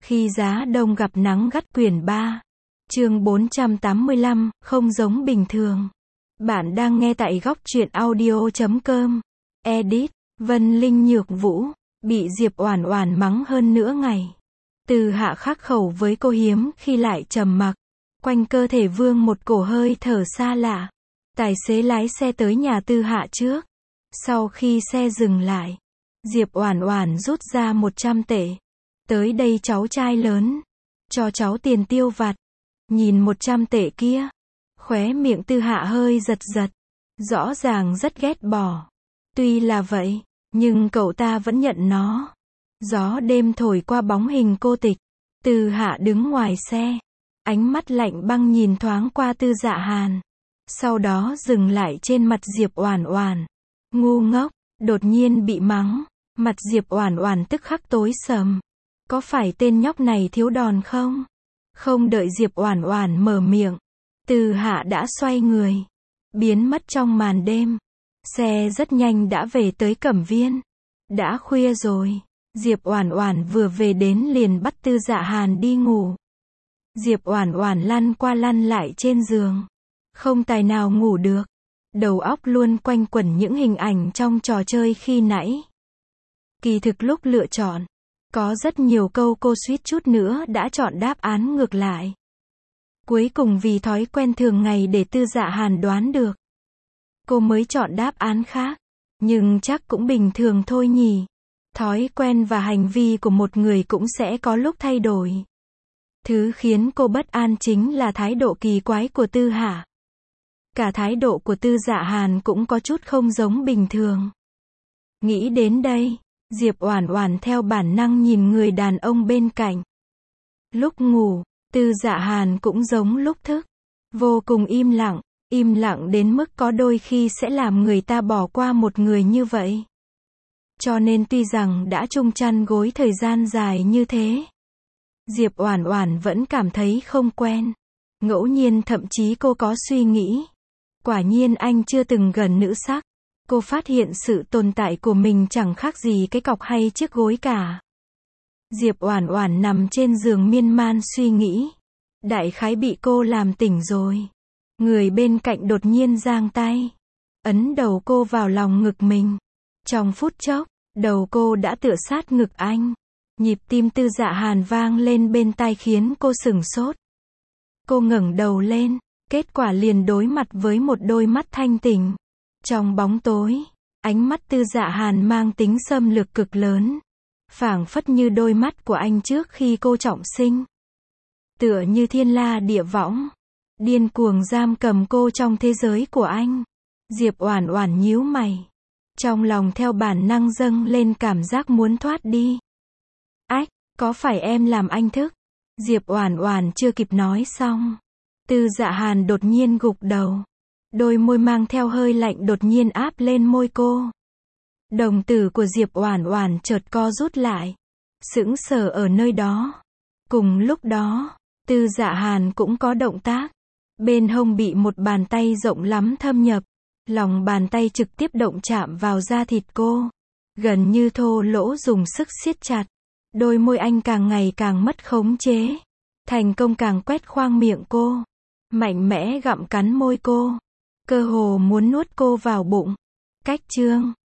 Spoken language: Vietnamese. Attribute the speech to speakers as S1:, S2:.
S1: Khi giá đông gặp nắng gắt quyển 3. Chương 485, không giống bình thường. Bạn đang nghe tại góc truyện audio.com. Edit, Vân Linh Nhược Vũ, bị Diệp Oản Oản mắng hơn nửa ngày. Từ Hạ khắc khẩu với cô hiếm khi lại trầm mặc. Quanh cơ thể vương một cổ hơi thở xa lạ. Tài xế lái xe tới nhà Tư Hạ trước. Sau khi xe dừng lại, Diệp Oản Oản rút ra 100 tệ. Tới đây cháu trai lớn, cho cháu tiền tiêu vặt. Nhìn 100 tệ kia, khóe miệng Tư Hạ hơi giật giật, rõ ràng rất ghét bỏ. Tuy là vậy, nhưng cậu ta vẫn nhận nó. Gió đêm thổi qua bóng hình cô tịch. Tư Hạ đứng ngoài xe, ánh mắt lạnh băng nhìn thoáng qua Tư Dạ Hàn, sau đó dừng lại trên mặt Diệp Oản Oản. Ngu ngốc, đột nhiên bị mắng, mặt Diệp Oản Oản tức khắc tối sầm. Có phải tên nhóc này thiếu đòn không? Không đợi Diệp Oản Oản mở miệng, Tư Hạ đã xoay người, biến mất trong màn đêm. Xe rất nhanh đã về tới Cẩm Viên. Đã khuya rồi, Diệp Oản Oản vừa về đến liền bắt Tư Dạ Hàn đi ngủ. Diệp Oản Oản lăn qua lăn lại trên giường, không tài nào ngủ được. Đầu óc luôn quanh quẩn những hình ảnh trong trò chơi khi nãy. Kỳ thực lúc lựa chọn, có rất nhiều câu cô suýt chút nữa đã chọn đáp án ngược lại. Cuối cùng vì thói quen thường ngày để Tư Dạ Hàn đoán được, cô mới chọn đáp án khác. Nhưng chắc cũng bình thường thôi nhỉ. Thói quen và hành vi của một người cũng sẽ có lúc thay đổi. Thứ khiến cô bất an chính là thái độ kỳ quái của Tư Hạ. Cả thái độ của Tư Dạ Hàn cũng có chút không giống bình thường. Nghĩ đến đây, Diệp Oản Oản theo bản năng nhìn người đàn ông bên cạnh. Lúc ngủ, Tư Dạ Hàn cũng giống lúc thức, vô cùng im lặng đến mức có đôi khi sẽ làm người ta bỏ qua một người như vậy. Cho nên tuy rằng đã chung chăn gối thời gian dài như thế, Diệp Oản Oản vẫn cảm thấy không quen. Ngẫu nhiên thậm chí cô có suy nghĩ, quả nhiên anh chưa từng gần nữ sắc. Cô phát hiện sự tồn tại của mình chẳng khác gì cái cọc hay chiếc gối cả. Diệp Oản Oản nằm trên giường miên man suy nghĩ. Đại khái bị cô làm tỉnh rồi. Người bên cạnh đột nhiên giang tay, ấn đầu cô vào lòng ngực mình. Trong phút chốc, đầu cô đã tựa sát ngực anh. Nhịp tim Tư Dạ Hàn vang lên bên tai khiến cô sửng sốt. Cô ngẩng đầu lên, kết quả liền đối mặt với một đôi mắt thanh tỉnh. Trong bóng tối, ánh mắt Tư Dạ Hàn mang tính xâm lược cực lớn, phảng phất như đôi mắt của anh trước khi cô trọng sinh. Tựa như thiên la địa võng, điên cuồng giam cầm cô trong thế giới của anh. Diệp Oản Oản nhíu mày, trong lòng theo bản năng dâng lên cảm giác muốn thoát đi. Ách, có phải em làm anh thức? Diệp Oản Oản chưa kịp nói xong, Tư Dạ Hàn đột nhiên gục đầu. Đôi môi mang theo hơi lạnh đột nhiên áp lên môi cô. Đồng tử của Diệp Oản Oản chợt co rút lại, sững sờ ở nơi đó. Cùng lúc đó, Tư Dạ Hàn cũng có động tác. Bên hông bị một bàn tay rộng lắm thâm nhập. Lòng bàn tay trực tiếp động chạm vào da thịt cô, gần như thô lỗ dùng sức siết chặt. Đôi môi anh càng ngày càng mất khống chế. Thành công càng quét khoang miệng cô, mạnh mẽ gặm cắn môi cô, cơ hồ muốn nuốt cô vào bụng. Cách chương